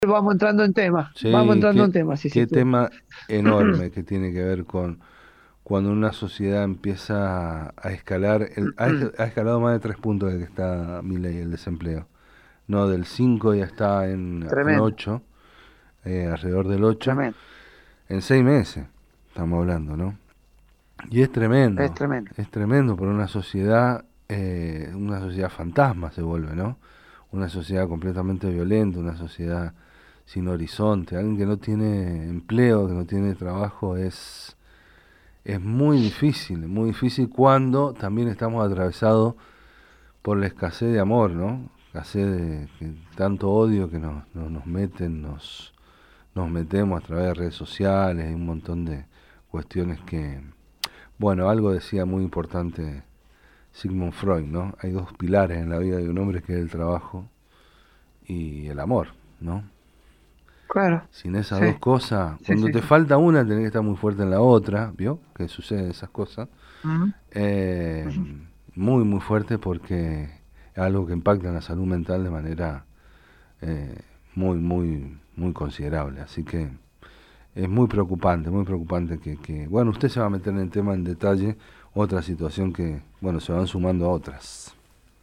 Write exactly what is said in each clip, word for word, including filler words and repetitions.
Vamos entrando en temas, vamos Sí, entrando qué, en temas, sí, sí, qué sí. tema enorme que tiene que ver con cuando una sociedad empieza a escalar, el, ha, es- ha escalado más de tres puntos desde que está Milei el desempleo. No, del cinco ya está en, en Tremendo, ocho, eh, alrededor del ocho, tremendo, en seis meses estamos hablando, ¿no? Y es es tremendo, tremendo. es tremendo por una sociedad, eh, una sociedad fantasma se vuelve, ¿no? Una sociedad completamente violenta, una sociedad sin horizonte, alguien que no tiene empleo, que no tiene trabajo, es, es muy difícil, muy difícil cuando también estamos atravesados por la escasez de amor, ¿no? Escasez de que, tanto odio que nos, nos, nos meten, nos, nos metemos a través de redes sociales y un montón de cuestiones que, bueno, algo decía muy importante Sigmund Freud, ¿no? Hay dos pilares en la vida de un hombre que es el trabajo y el amor, ¿no? Claro, Sin esas sí, dos cosas, sí, cuando sí, te sí. falta una, tenés que estar muy fuerte en la otra, ¿vio? Que suceden esas cosas. Ujú, Eh, ujú. muy, muy fuerte porque es algo que impacta en la salud mental de manera eh, muy, muy, muy considerable. Así que es muy preocupante, muy preocupante que, que, bueno, usted se va a meter en el tema en detalle, otra situación que, bueno, se van sumando a otras.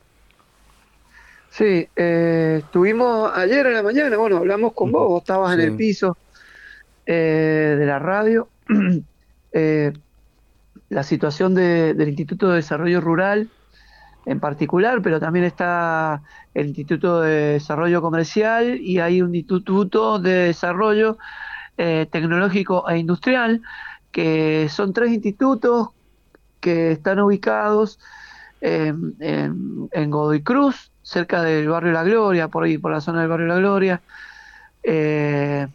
Sí, eh, estuvimos ayer en la mañana, bueno, hablamos con vos, vos estabas en el Sí, piso eh, de la radio. Eh, la situación de- del Instituto de Desarrollo Rural en particular, pero también está el Instituto de Desarrollo Comercial y hay un Instituto de Desarrollo eh, Tecnológico e Industrial, que son tres institutos que están ubicados en, en, en Godoy Cruz, cerca del barrio La Gloria, por ahí, por la zona del barrio La Gloria, eh,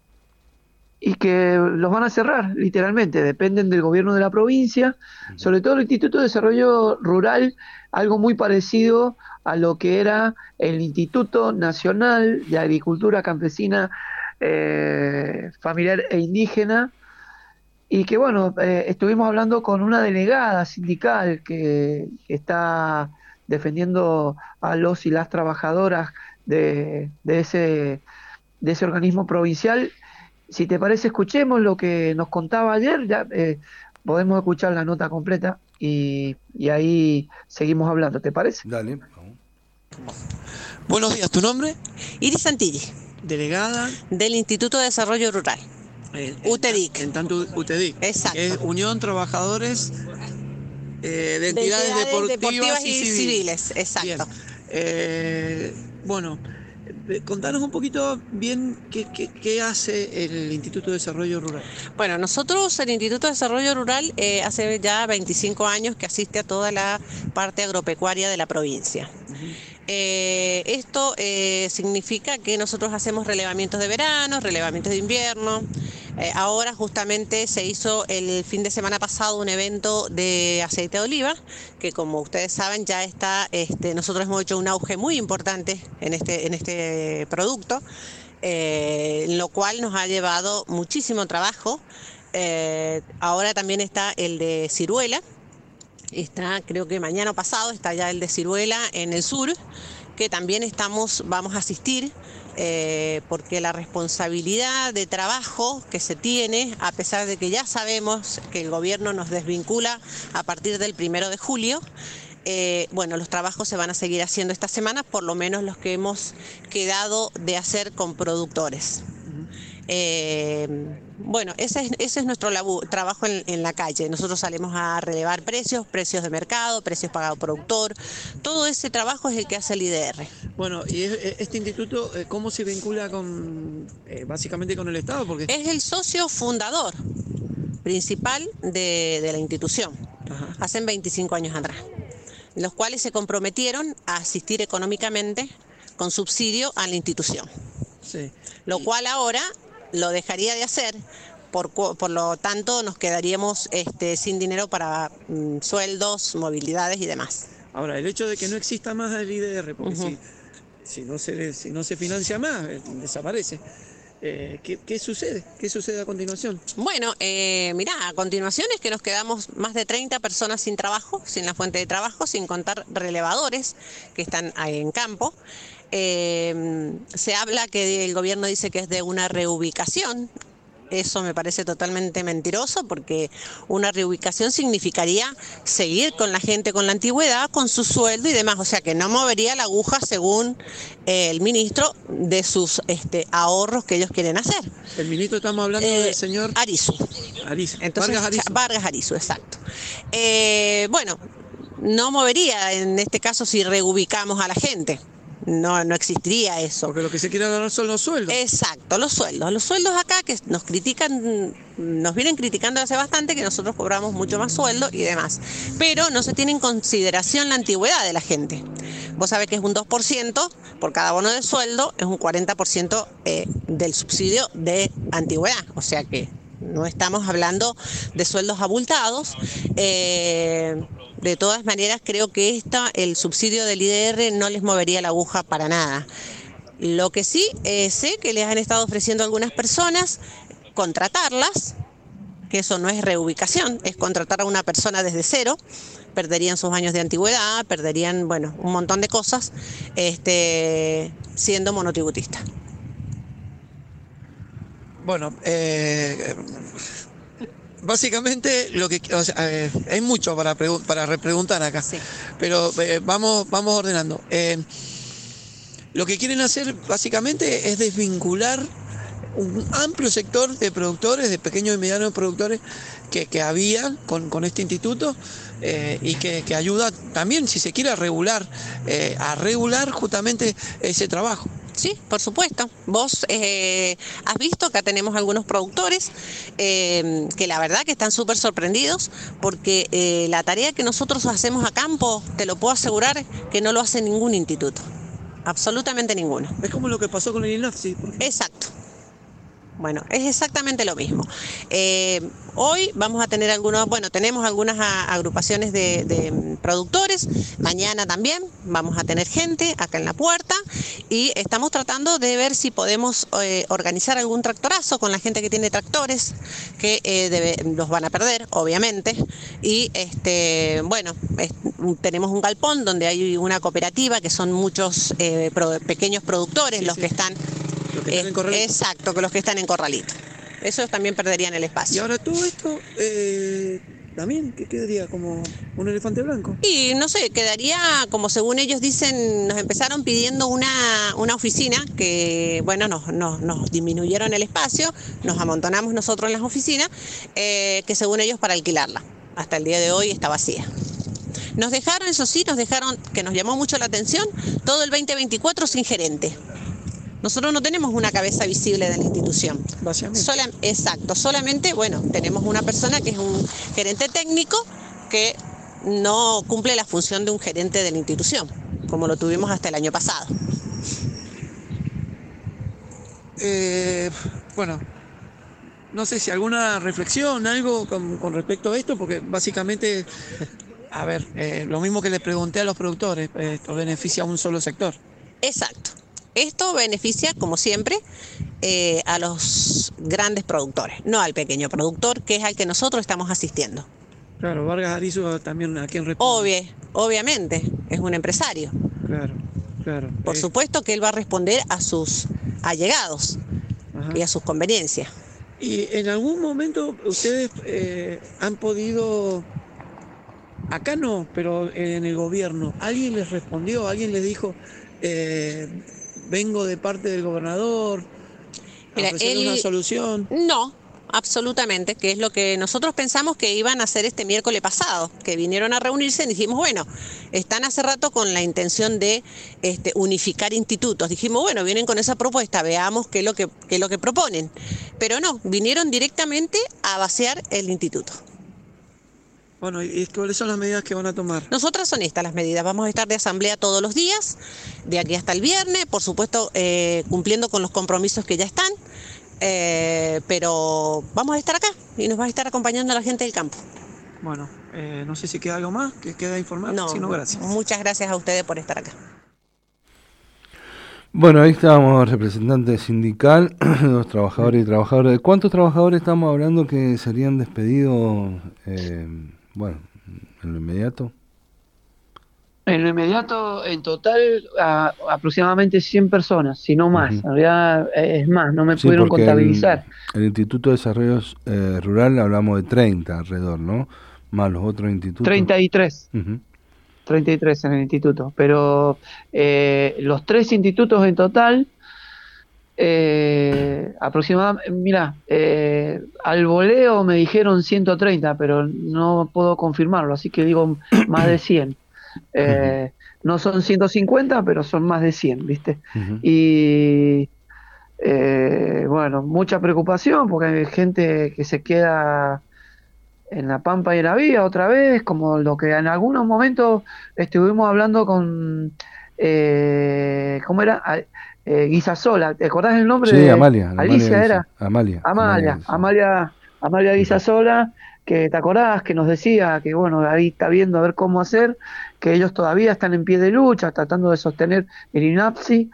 y que los van a cerrar, literalmente, dependen del gobierno de la provincia, sobre todo el Instituto de Desarrollo Rural, algo muy parecido a lo que era el Instituto Nacional de Agricultura Campesina, eh, Familiar e Indígena, y que bueno, eh, estuvimos hablando con una delegada sindical que, que está defendiendo a los y las trabajadoras de, de ese, de ese organismo provincial. Si te parece, escuchemos lo que nos contaba ayer, ya eh, podemos escuchar la nota completa y, y ahí seguimos hablando, ¿te parece? dale, vamos. Buenos días, ¿tu nombre? Iris Santilli, Delegada del Instituto de Desarrollo Rural, eh, en, ta- en UTEDIC. tanto U T D I C, que es Exacto. Unión Trabajadores eh, de De Entidades entidades deportivas Deportivas y y Civiles. civiles, Bien. exacto. Eh, bueno, eh, contanos un poquito bien qué, qué- qué hace el Instituto de Desarrollo Rural. Bueno, nosotros, el Instituto de Desarrollo Rural, eh, hace ya veinticinco años que asiste a toda la parte agropecuaria de la provincia. Ujú. Eh, esto eh, significa que nosotros hacemos relevamientos de verano, relevamientos de invierno. Eh, ahora justamente se hizo el fin de semana pasado un evento de aceite de oliva, que como ustedes saben ya está, este, nosotros hemos hecho un auge muy importante en este, en este producto, eh, lo cual nos ha llevado muchísimo trabajo. Eh, ahora también está el de ciruela. Está, creo que mañana pasado está ya el de ciruela en el sur, que también estamos, vamos a asistir, eh, porque la responsabilidad de trabajo que se tiene, a pesar de que ya sabemos que el gobierno nos desvincula a partir del primero de julio, eh, bueno, los trabajos se van a seguir haciendo esta semana, por lo menos los que hemos quedado de hacer con productores. Ujú. Eh, bueno, ese es, ese es nuestro labu- trabajo en, en la calle. Nosotros salimos a relevar precios, precios de mercado, precios pagado productor. Todo ese trabajo es el que hace el I D R. Bueno, y es- e- este instituto, eh, ¿cómo se vincula con, eh, básicamente con el Estado? Porque, Es el socio fundador principal de, de la institución, ajá, hacen veinticinco años atrás, los cuales se comprometieron a asistir económicamente con subsidio a la institución, sí. lo Y, cual ahora lo dejaría de hacer, por, por lo tanto nos quedaríamos este, sin dinero para mm, sueldos, movilidades y demás. ahora, el hecho de que no exista más el I D R, porque Ujú. si, si, no, se, si no se financia más, eh, desaparece. Eh, ¿qué, qué sucede? ¿Qué sucede a continuación? Bueno, eh, mirá, a continuación es que nos quedamos más de treinta personas sin trabajo, sin la fuente de trabajo, sin contar relevadores que están ahí en campo. Eh, se habla que el gobierno dice que es de una reubicación. Eso me parece totalmente mentiroso, porque una reubicación significaría seguir con la gente con la antigüedad, con su sueldo y demás, o sea que no movería la aguja, según eh, el ministro, de sus este, ahorros que ellos quieren hacer. El ministro, estamos hablando eh, del señor Arizu. Arizu. Entonces, Vargas Arizu. Vargas Arizu, exacto. Eh, bueno, no movería en este caso si reubicamos a la gente. No, no existiría eso. Porque lo que se quiere agarrar son los sueldos. Exacto, los sueldos. Los sueldos acá que nos critican, nos vienen criticando hace bastante, que nosotros cobramos mucho más sueldo y demás. Pero no se tiene en consideración la antigüedad de la gente. Vos sabés que es un dos por ciento por cada bono de sueldo, es un cuarenta por ciento eh, del subsidio de antigüedad. O sea que no estamos hablando de sueldos abultados. Eh, de todas maneras, creo que esta, el subsidio del I D R no les movería la aguja para nada. Lo que sí eh, sé que les han estado ofreciendo a algunas personas contratarlas, que eso no es reubicación, es contratar a una persona desde cero. Perderían sus años de antigüedad, perderían, bueno, un montón de cosas, este, siendo monotributista. Bueno, eh, básicamente lo que, o sea, eh, hay mucho para pregu- para repreguntar acá, Sí. pero eh, vamos vamos ordenando. Eh, lo que quieren hacer básicamente es desvincular un amplio sector de productores, de pequeños y medianos productores que, que había con, con este instituto, eh, y que, que ayuda también, si se quiere, a regular, eh, a regular justamente ese trabajo. Sí, por supuesto. Vos eh, has visto, acá tenemos algunos productores eh, que la verdad que están súper sorprendidos, porque eh, la tarea que nosotros hacemos a campo, te lo puedo asegurar que no lo hace ningún instituto, absolutamente ninguno. Es como lo que pasó con el I N A F, sí. Exacto. Bueno, es exactamente lo mismo. Eh, hoy vamos a tener algunos, bueno, tenemos algunas a, agrupaciones de, de productores, mañana también vamos a tener gente acá en la puerta y estamos tratando de ver si podemos eh, organizar algún tractorazo con la gente que tiene tractores, que eh, debe, los van a perder, obviamente, y este, bueno, es, tenemos un galpón donde hay una cooperativa que son muchos eh, pro, pequeños productores, sí, los sí. que están... Los que están en Corralito. Exacto, que los que están en Corralito. Esos también perderían el espacio. Y ahora todo esto, eh, también, ¿qué quedaría? ¿Como un elefante blanco? Y no sé, quedaría, como según ellos dicen, nos empezaron pidiendo una, una oficina, que bueno, nos, nos, nos disminuyeron el espacio, nos amontonamos nosotros en las oficinas, eh, que según ellos para alquilarla. Hasta el día de hoy está vacía. Nos dejaron, eso sí, nos dejaron, que nos llamó mucho la atención, todo el veinte veinticuatro sin gerente. Nosotros no tenemos una cabeza visible de la institución. Sola, exacto, solamente, bueno, tenemos una persona que es un gerente técnico que no cumple la función de un gerente de la institución, como lo tuvimos hasta el año pasado. Eh, bueno, no sé si alguna reflexión, algo con, con respecto a esto, porque básicamente, a ver, eh, lo mismo que le pregunté a los productores, esto beneficia a un solo sector. Exacto. Esto beneficia, como siempre, eh, a los grandes productores, no al pequeño productor, que es al que nosotros estamos asistiendo. Claro, Vargas Arizu también a quien responde. Obvio, obviamente, es un empresario. Claro, claro. Por eh, supuesto que él va a responder a sus allegados ajá. y a sus conveniencias. ¿Y en algún momento ustedes eh, han podido, acá no, pero en el gobierno, alguien les respondió, alguien les dijo... Eh, vengo de parte del gobernador a Mira, ofrecerle él, una solución? No, absolutamente, que es lo que nosotros pensamos que iban a hacer este miércoles pasado, que vinieron a reunirse y dijimos, bueno, están hace rato con la intención de este, unificar institutos. Dijimos, bueno, vienen con esa propuesta, veamos qué es lo que, qué es lo que proponen. Pero no, vinieron directamente a vaciar el instituto. Bueno, ¿y cuáles son las medidas que van a tomar? Nosotras son estas las medidas. Vamos a estar de asamblea todos los días, de aquí hasta el viernes, por supuesto eh, cumpliendo con los compromisos que ya están, eh, pero vamos a estar acá y nos va a estar acompañando la gente del campo. Bueno, eh, no sé si queda algo más que queda informar, no, si no, gracias. Muchas gracias a ustedes por estar acá. Bueno, ahí estábamos, representante sindical, los trabajadores y trabajadoras. ¿De cuántos trabajadores estamos hablando que serían despedidos? Eh, Bueno, en lo inmediato. En lo inmediato, en total, a, aproximadamente cien personas, si no más. Ujú. En realidad eh, es más, no me Sí, pudieron porque el, contabilizar. el Instituto de Desarrollo eh, Rural hablamos de treinta alrededor, ¿no? Más los otros institutos. treinta y tres, Ujú, treinta y tres en el instituto. Pero eh, los tres institutos en total, eh, aproximadamente, mira, eh, al voleo me dijeron ciento treinta, pero no puedo confirmarlo, así que digo más de cien. ujú, Eh, no son ciento cincuenta, pero son más de cien, ¿viste? ujú, Y eh, bueno, mucha preocupación porque hay gente que se queda en la pampa y en la vía otra vez, como lo que en algunos momentos estuvimos hablando con, eh, ¿cómo era? A- eh, Guisasola, ¿te acordás el nombre sí, de Amalia, la Amalia Alicia dice. era? Amalia, Amalia Amalia, dice. Amalia, Amalia Ujú, Guisasola, que te acordás que nos decía que bueno, ahí está viendo a ver cómo hacer, que ellos todavía están en pie de lucha, tratando de sostener el INAPSI.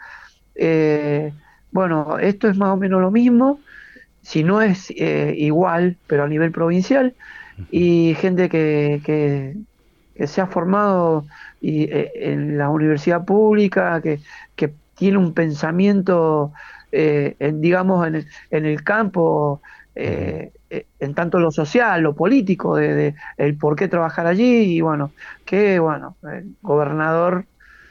Eh, bueno, esto es más o menos lo mismo, si no es eh, igual, pero a nivel provincial, ujú, y gente que, que, que se ha formado y, eh, en la universidad pública, que, que tiene un pensamiento, eh, en, digamos, en el, en el campo, ujú. eh, eh, en tanto lo social, lo político, de, de el por qué trabajar allí, y bueno, que bueno, el gobernador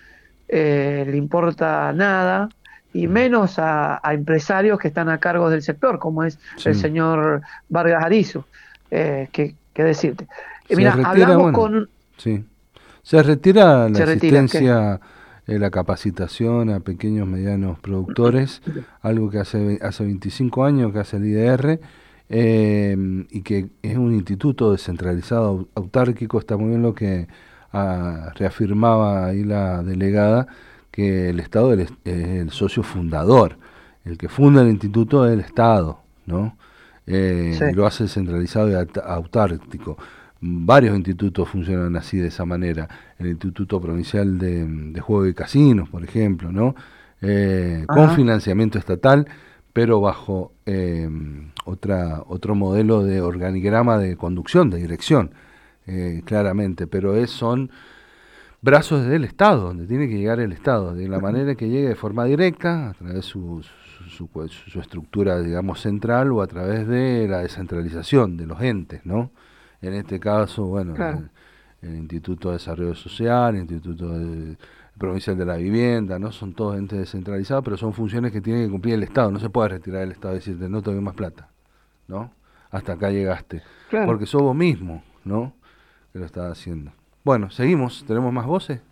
eh, le importa nada, y menos a, a empresarios que están a cargo del sector, como es el Sí. señor Vargas Arizo. Eh, ¿qué, qué decirte? Eh, Se mira, retira, hablamos bueno, con... sí. Se retira la Se retira, ¿qué? asistencia, eh, la capacitación a pequeños, medianos productores, algo que hace, hace veinticinco años que hace el I D R, eh, y que es un instituto descentralizado, au- autárquico. Está muy bien lo que ah, reafirmaba ahí la delegada, que el Estado es el, es el socio fundador. El que funda el instituto es el Estado, ¿no? Eh, Sí, y lo hace centralizado y aut- autárquico. Varios institutos funcionan así, de esa manera. El Instituto Provincial de, de Juego y Casinos, por ejemplo, ¿no? Eh, con ajá, financiamiento estatal, pero bajo eh, otra, otro modelo de organigrama de conducción, de dirección, eh, claramente. Pero es, son brazos del Estado, donde tiene que llegar el Estado, de la manera que llegue de forma directa, a través de su, su, su, su estructura, digamos, central, o a través de la descentralización de los entes, ¿no? En este caso, bueno, claro, el, el Instituto de Desarrollo Social, el Instituto de- Provincial de la Vivienda, ¿no? Son todos entes descentralizados, pero son funciones que tiene que cumplir el Estado. No se puede retirar el Estado y decirte, no te doy más plata, ¿no? Hasta acá llegaste. claro. Porque sos vos mismo, ¿no? Que lo estás haciendo. Bueno, seguimos. ¿Tenemos más voces?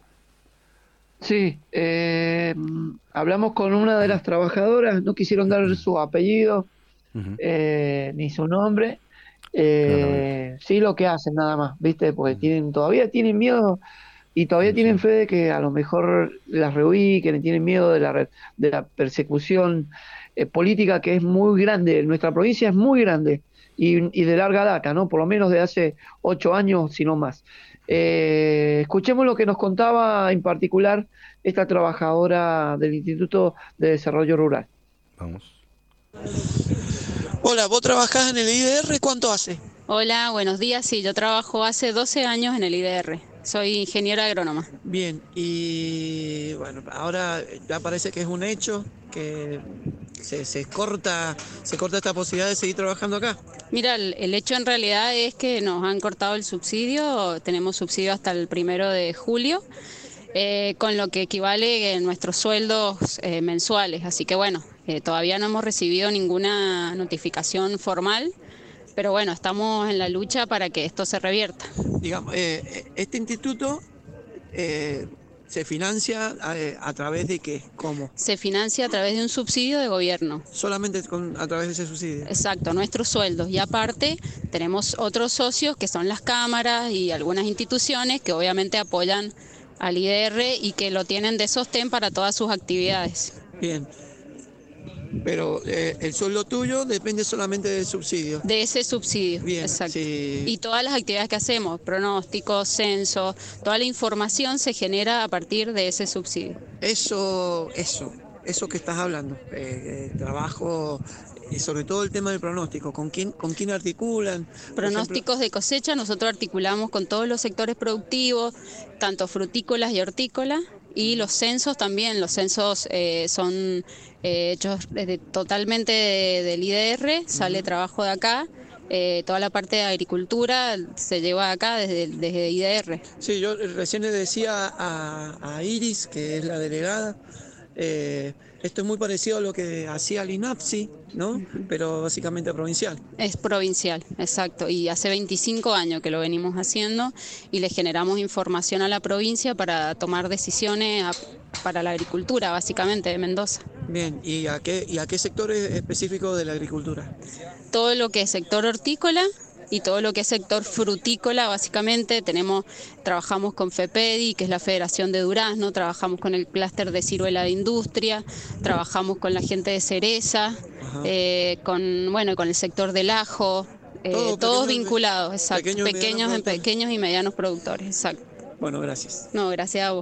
Sí, eh, hablamos con una de las trabajadoras, no quisieron dar su apellido, Ujú, eh, ni su nombre. claramente. Eh, sí, lo que hacen nada más, ¿viste? Porque Ujú, tienen, todavía tienen miedo y todavía sí. tienen fe de que a lo mejor las reubiquen, y tienen miedo de la, re- de la persecución eh, política, que es muy grande. Nuestra provincia es muy grande y, y de larga data, ¿no? Por lo menos de hace ocho años, si no más. Eh, escuchemos lo que nos contaba en particular esta trabajadora del Instituto de Desarrollo Rural. Vamos. Hola, ¿vos trabajás en el I D R? ¿Cuánto hace? Hola, buenos días. Sí, yo trabajo hace doce años en el I D R. Soy ingeniera agrónoma. Bien, y bueno, ahora ya parece que es un hecho que se, se corta, se corta esta posibilidad de seguir trabajando acá. Mira, el, el hecho en realidad es que nos han cortado el subsidio. Tenemos subsidio hasta el primero de julio, eh, con lo que equivale a nuestros sueldos eh, mensuales. Así que bueno, eh, todavía no hemos recibido ninguna notificación formal, pero bueno, estamos en la lucha para que esto se revierta. Digamos, eh, este instituto eh, se financia a, a través de qué, cómo, Se financia a través de un subsidio de gobierno. solamente con, a través de ese subsidio. Exacto, nuestros sueldos. Y aparte tenemos otros socios que son las cámaras y algunas instituciones que obviamente apoyan al I D R y que lo tienen de sostén para todas sus actividades. Bien, pero eh, el sueldo tuyo depende solamente del subsidio. De ese subsidio, Bien, exacto. sí. Y todas las actividades que hacemos, pronósticos, censo, toda la información se genera a partir de ese subsidio. Eso, eso, eso que estás hablando, eh, eh, trabajo, y sobre todo el tema del pronóstico, ¿con quién, con quién articulan? Por Pronósticos ejemplo, de cosecha, nosotros articulamos con todos los sectores productivos, tanto frutícolas y hortícolas, y los censos también, los censos eh, son eh, hechos desde, totalmente de- del I D R, sale trabajo de acá, eh, toda la parte de agricultura se lleva acá desde, desde I D R. sí, yo recién le decía a, a Iris, que es la delegada, eh, esto es muy parecido a lo que hacía el INAPSI, ¿no? Pero básicamente provincial. Es provincial, exacto, y hace veinticinco años que lo venimos haciendo y le generamos información a la provincia para tomar decisiones a- para la agricultura, básicamente, de Mendoza. Bien, ¿y a qué, y a qué sectores específicos de la agricultura? Todo lo que es sector hortícola y todo lo que es sector frutícola, básicamente, tenemos, trabajamos con FEPEDI, que es la Federación de Durazno, trabajamos con el clúster de ciruela de industria, trabajamos con la gente de cereza, eh, con, bueno, con el sector del ajo, eh, Todo todos pequeños- vinculados, exacto, pequeños y medianos pequeños, en productores. pequeños y medianos productores, exacto. Bueno, gracias. No, gracias a vos.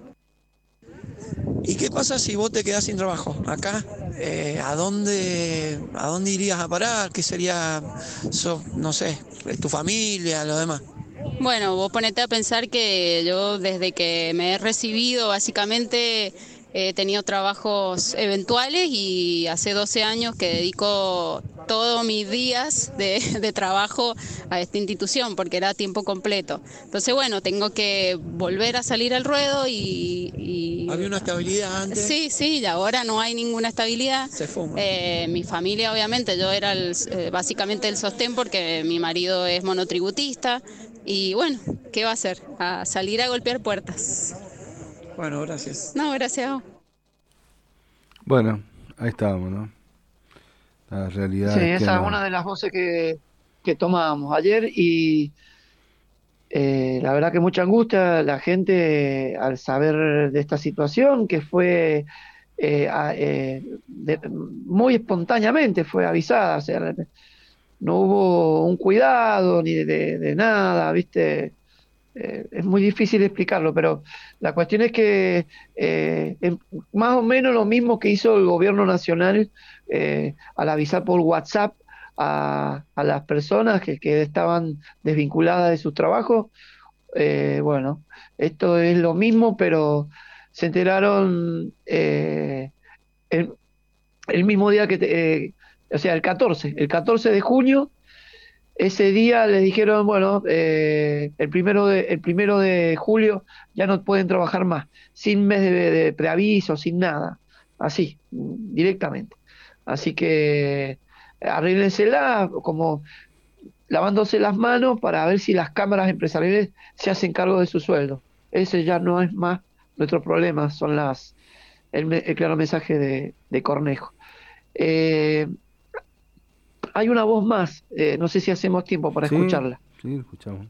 ¿Y qué pasa si vos te quedás sin trabajo acá? Eh, ¿a dónde, a dónde irías a parar? ¿Qué sería, so- no sé, tu familia, lo demás? Bueno, vos ponete a pensar que yo desde que me he recibido básicamente he tenido trabajos eventuales y hace doce años que dedico todos mis días de, de trabajo a esta institución porque era a tiempo completo. Entonces, bueno, tengo que volver a salir al ruedo y... y- Había una estabilidad antes. Sí, sí, y ahora no hay ninguna estabilidad. Se fuma. Eh, mi familia, obviamente, yo era el, eh, básicamente el sostén porque mi marido es monotributista y bueno, ¿qué va a hacer? A salir a golpear puertas. Bueno, gracias. No, gracias a vos. Bueno, ahí estábamos, ¿no? La realidad Sí, es que esa es no. una de las voces que, que tomábamos ayer y eh, la verdad que mucha angustia la gente al saber de esta situación que fue eh, a- eh, de- muy espontáneamente fue avisada, o sea, no hubo un cuidado ni de, de nada, ¿viste? Eh, es muy difícil explicarlo, pero la cuestión es que eh, es más o menos lo mismo que hizo el gobierno nacional eh, al avisar por WhatsApp a, a las personas que, que estaban desvinculadas de sus trabajos. Eh, bueno, esto es lo mismo, pero se enteraron eh, el, el mismo día que, te- eh, o sea, el catorce, el catorce de junio. Ese día les dijeron, bueno, eh, el primero de, el primero de julio ya no pueden trabajar más, sin mes de, de preaviso, sin nada, así, directamente. Así que arréglensela como lavándose las manos para ver si las cámaras empresariales se hacen cargo de su sueldo. Ese ya no es más nuestro problema, son las el, me- el claro mensaje de, de Cornejo. Eh, Hay una voz más, eh, no sé si hacemos tiempo para Sí, escucharla. sí, escuchamos.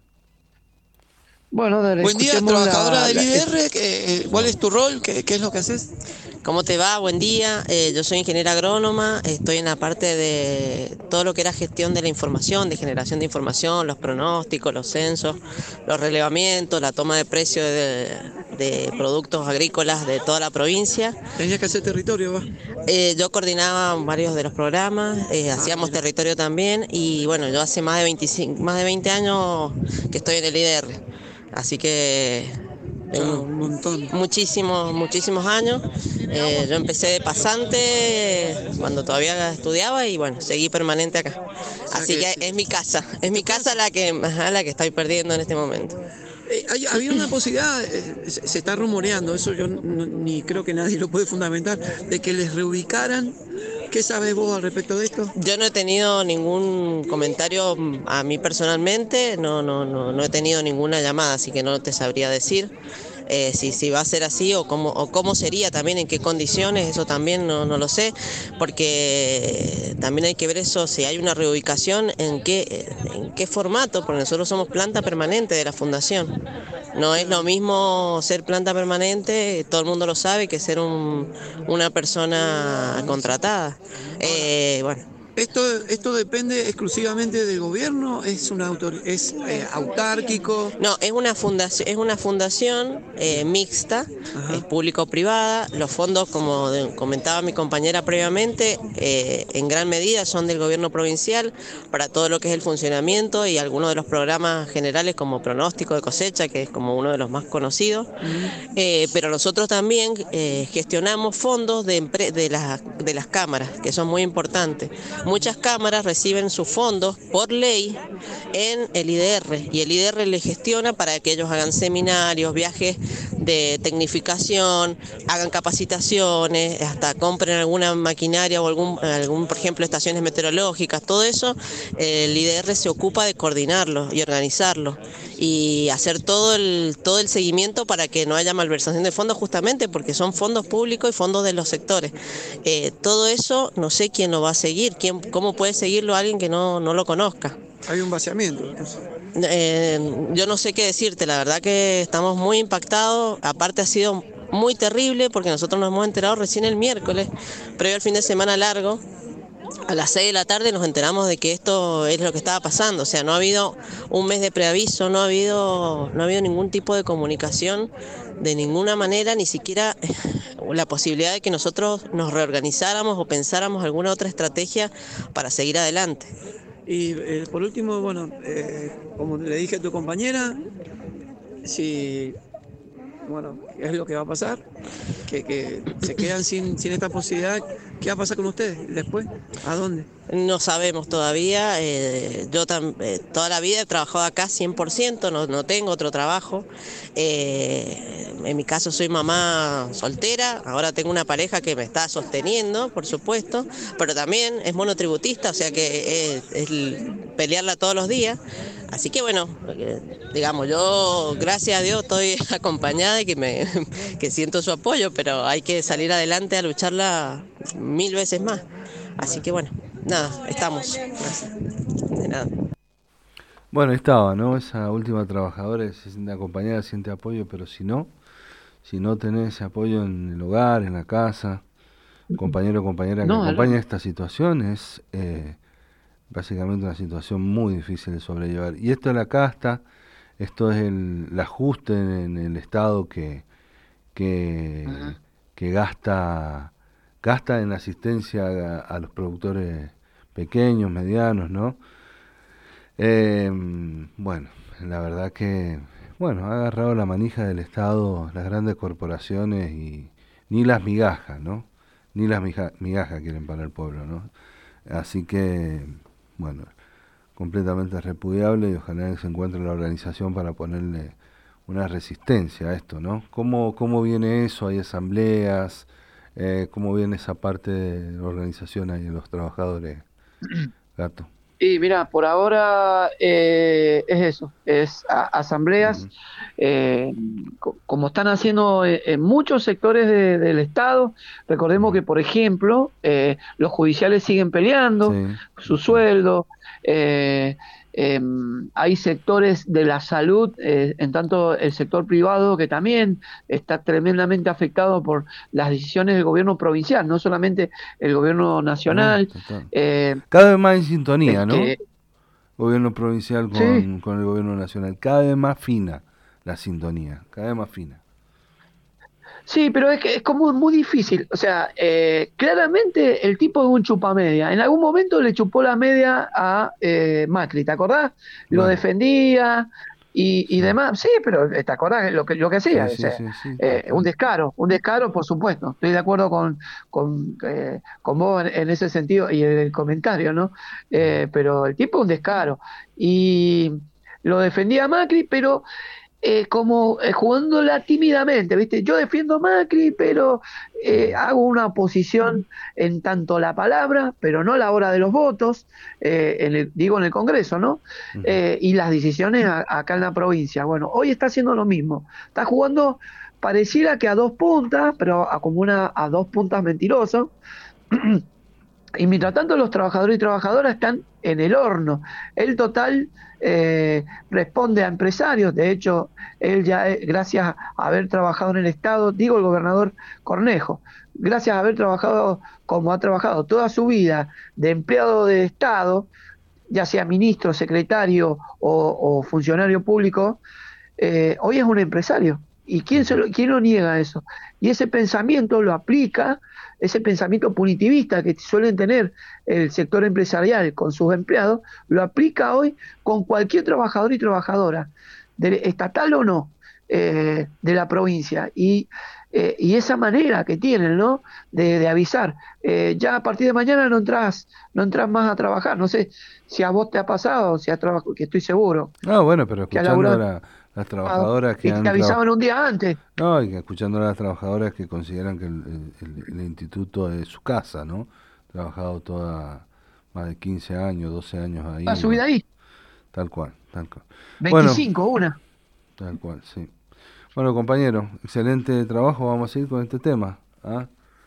Bueno, dale, Buen día, escuchemos trabajadora la, del la- I D R. eh, ¿Cuál es tu rol? ¿Qué, qué es lo que haces? ¿Cómo te va? Buen día. Eh, yo soy ingeniera agrónoma, estoy en la parte de todo lo que era gestión de la información, de generación de información, los pronósticos, los censos, los relevamientos, la toma de precios de, de productos agrícolas de toda la provincia. Tenías que hacer territorio, va. Eh, yo coordinaba varios de los programas, eh, hacíamos mira. territorio también y bueno, yo hace más de veinticinco, más de veinte años que estoy en el I D R, así que Claro, un montón. muchísimos, muchísimos años. Eh, yo empecé de pasante eh, cuando todavía estudiaba y bueno, seguí permanente acá. Así que es mi casa, es mi casa la que, ajá, la que estoy perdiendo en este momento. Eh, hay- había una posibilidad, eh, se, se está rumoreando, eso yo no- ni creo que nadie lo puede fundamentar, de que les reubicaran. ¿Qué sabes vos al respecto de esto? Yo no he tenido ningún comentario mm, a mí personalmente, no, no, no, no he tenido ninguna llamada, así que no te sabría decir. Eh, si, si va a ser así o cómo, o cómo sería también, en qué condiciones, eso también no, no lo sé, porque también hay que ver eso, si hay una reubicación, en qué, en qué formato, porque nosotros somos planta permanente de la fundación. No es lo mismo ser planta permanente, todo el mundo lo sabe, que ser un, una persona contratada. Eh, bueno. ¿Esto, esto depende exclusivamente del gobierno? ¿Es, una autor es eh, autárquico? No, es una fundación, es una fundación eh, mixta, Ajá. es público-privada. Los fondos, como de, comentaba mi compañera previamente, eh, en gran medida son del gobierno provincial para todo lo que es el funcionamiento y algunos de los programas generales como pronóstico de cosecha, que es como uno de los más conocidos. Uh-huh. Eh, pero nosotros también eh, gestionamos fondos de, empre- de, las, de las cámaras, que son muy importantes. Muchas cámaras reciben sus fondos por ley en el I D R y el I D R les gestiona para que ellos hagan seminarios, viajes de tecnificación, hagan capacitaciones, hasta compren alguna maquinaria o algún, algún por ejemplo, estaciones meteorológicas, todo eso. El I D R se ocupa de coordinarlo y organizarlo y hacer todo el, todo el seguimiento para que no haya malversación de fondos, justamente porque son fondos públicos y fondos de los sectores. Eh, todo eso no sé quién lo va a seguir, quién, cómo puede seguirlo alguien que no, no lo conozca. Hay un vaciamiento, entonces. Eh, yo no sé qué decirte, la verdad que estamos muy impactados, aparte ha sido muy terrible porque nosotros nos hemos enterado recién el miércoles, previo al fin de semana largo. A las seis de la tarde nos enteramos de que esto es lo que estaba pasando, o sea, no ha habido un mes de preaviso, no ha habido, no ha habido ningún tipo de comunicación de ninguna manera, ni siquiera la posibilidad de que nosotros nos reorganizáramos o pensáramos alguna otra estrategia para seguir adelante. Y eh, por último, bueno, eh, como le dije a tu compañera, si... bueno, es lo que va a pasar, que, que se quedan sin, sin esta posibilidad. ¿Qué va a pasar con ustedes después? ¿A dónde? No sabemos todavía, eh, yo tam, eh, toda la vida he trabajado acá cien por ciento, no, no tengo otro trabajo, eh, en mi caso soy mamá soltera, ahora tengo una pareja que me está sosteniendo, por supuesto, pero también es monotributista, o sea que es, es pelearla todos los días. Así que bueno, digamos, yo gracias a Dios estoy acompañada y que me que siento su apoyo, pero hay que salir adelante a lucharla mil veces más. Así que bueno, nada, estamos. Gracias. De nada. Bueno, estaba, ¿no? Esa última trabajadora se siente acompañada, siente apoyo, pero si no, si no tenés ese apoyo en el hogar, en la casa, compañero o compañera que no, acompaña no. esta situación, es... Eh, básicamente una situación muy difícil de sobrellevar. Y esto de la casta, esto es el, el ajuste en, en el Estado que que, uh-huh. que gasta gasta en asistencia a, a los productores pequeños, medianos, ¿no? Eh, bueno, la verdad que bueno, ha agarrado la manija del Estado las grandes corporaciones y ni las migajas, ¿no? Ni las mija, migajas quieren para el pueblo, ¿no? Así que bueno, completamente repudiable y ojalá que se encuentre la organización para ponerle una resistencia a esto, ¿no? ¿Cómo, cómo viene eso? ¿Hay asambleas? Eh, ¿Cómo viene esa parte de la organización ahí de los trabajadores, Gato? Y mira, por ahora eh, es eso, es a, asambleas, uh-huh. eh, co- como están haciendo en, en muchos sectores de, del Estado. Recordemos uh-huh. que, por ejemplo, eh, los judiciales siguen peleando sí. su sueldo, eh, eh, hay sectores de la salud, eh, en tanto el sector privado, que también está tremendamente afectado por las decisiones del gobierno provincial, no solamente el gobierno nacional. No, eh, cada vez más en sintonía, ¿no? Este, gobierno provincial con, sí. con el gobierno nacional, cada vez más fina la sintonía, cada vez más fina. Sí, pero es que es como muy difícil. O sea, eh, claramente el tipo es un chupamedia. En algún momento le chupó la media a eh, Macri, ¿te acordás? Lo bueno. defendía y, y sí. demás. Sí, pero ¿te acordás lo que, lo que hacía? Sí, o sea, sí, sí, sí, eh, un descaro, un descaro, por supuesto. Estoy de acuerdo con, con, eh, con vos en, en ese sentido y en el comentario, ¿no? Eh, pero el tipo es un descaro. Y lo defendía a Macri, pero... Eh, como eh, jugándola tímidamente, ¿viste? Yo defiendo a Macri, pero eh, hago una oposición en tanto la palabra, pero no a la hora de los votos, eh, en el, digo en el Congreso, ¿no? Eh, y las decisiones a, acá en la provincia. Bueno, hoy está haciendo lo mismo. Está jugando, pareciera que a dos puntas, pero a como una a dos puntas mentiroso. Y mientras tanto los trabajadores y trabajadoras están en el horno. El total eh, responde a empresarios, de hecho, él ya, eh, gracias a haber trabajado en el Estado, digo el gobernador Cornejo, gracias a haber trabajado como ha trabajado toda su vida de empleado de Estado, ya sea ministro, secretario o, o funcionario público, eh, hoy es un empresario. ¿Y quién, se lo, quién lo niega eso? Y ese pensamiento lo aplica, ese pensamiento punitivista que suelen tener el sector empresarial con sus empleados, lo aplica hoy con cualquier trabajador y trabajadora, de, estatal o no, eh, de la provincia. Y, eh, y esa manera que tienen, ¿no?, de, de avisar, eh, ya a partir de mañana no entras, no entras más a trabajar. No sé si a vos te ha pasado, si has trabajado, que estoy seguro. No, bueno, pero que escuchando a la, las trabajadoras que y han te avisaban traba- un día antes. No, y que escuchando a las trabajadoras que consideran que el, el- el instituto es su casa, ¿no? Trabajado toda más de quince años, doce años ahí, Toda su bueno, vida ahí, tal cual, tal cual. Bueno, veinticinco, una. tal cual, sí. Bueno, compañero, excelente trabajo, vamos a seguir con este tema, ¿ah?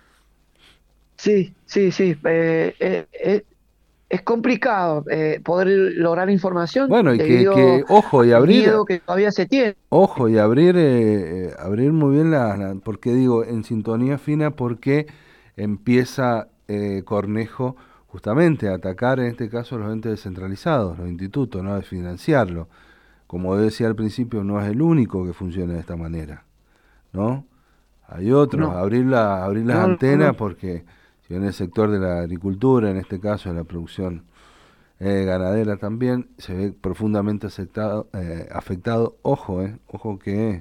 Sí, sí, sí. eh, eh, eh, es complicado eh, poder lograr información Bueno, y que, debido que ojo, y al abrir, miedo que todavía se tiene. ojo, y abrir, eh, eh, abrir muy bien la, la- porque digo, en sintonía fina, porque empieza eh, Cornejo justamente a atacar, en este caso, los entes descentralizados, los institutos, ¿no? A financiarlo. Como decía al principio, no es el único que funciona de esta manera, ¿no? Hay otros, No, abrir, la, abrir las no, no, antenas, no. porque si en el sector de la agricultura, en este caso de la producción eh, ganadera también, se ve profundamente afectado, eh, afectado. Ojo, eh, ojo que,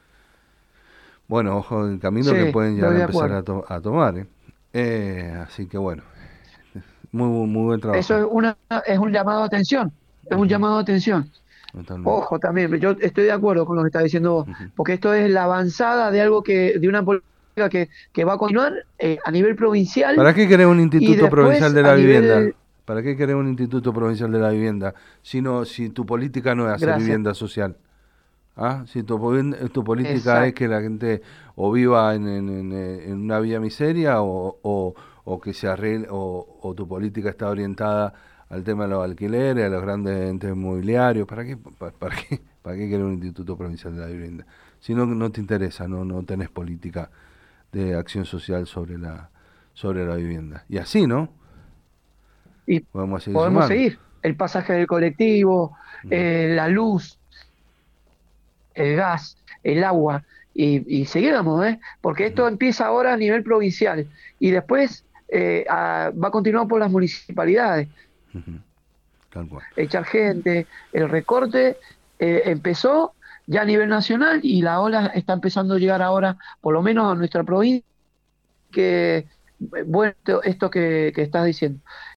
bueno, ojo el camino Sí, que pueden llegar estoy a de empezar acuerdo. a, to- a tomar, eh. Eh, así que bueno, muy, bu- muy buen Eso trabajo. es una, es un llamado de atención, es un Ujú, llamado de atención. totalmente. Ojo también, yo estoy de acuerdo con lo que está diciendo vos, Ujú. porque esto es la avanzada de algo que, de una política que, que va a continuar eh, a nivel provincial ¿Para qué querés un y instituto provincial después de a la vivienda? nivel, ¿Para qué querés un instituto provincial de la vivienda? Si no, si tu política no es hacer gracias, vivienda social. ¿Ah? Si tu, povin- tu política es exacto, que la gente o viva en, en- en, eh, en una vía miseria o, o, o que se arregle, o, o tu política está orientada al tema de los alquileres, a los grandes entes inmobiliarios. ¿Para qué, pa- para, qué, para qué querés un instituto provincial de la vivienda? Si no, no te interesa, no, no tenés política de acción social sobre la, sobre la vivienda. Y así, ¿no? y Podemos seguir podemos sumando. seguir. El pasaje del colectivo, Ujú, eh, la luz, el gas, el agua, y, y seguíamos, ¿eh? Porque ujú, esto empieza ahora a nivel provincial y después eh, a- va a continuar por las municipalidades. ujú, tal cual. Echar gente, el recorte eh, empezó ya a nivel nacional y la ola está empezando a llegar ahora, por lo menos a nuestra provincia, que, eh, bueno, esto esto que, que estás diciendo.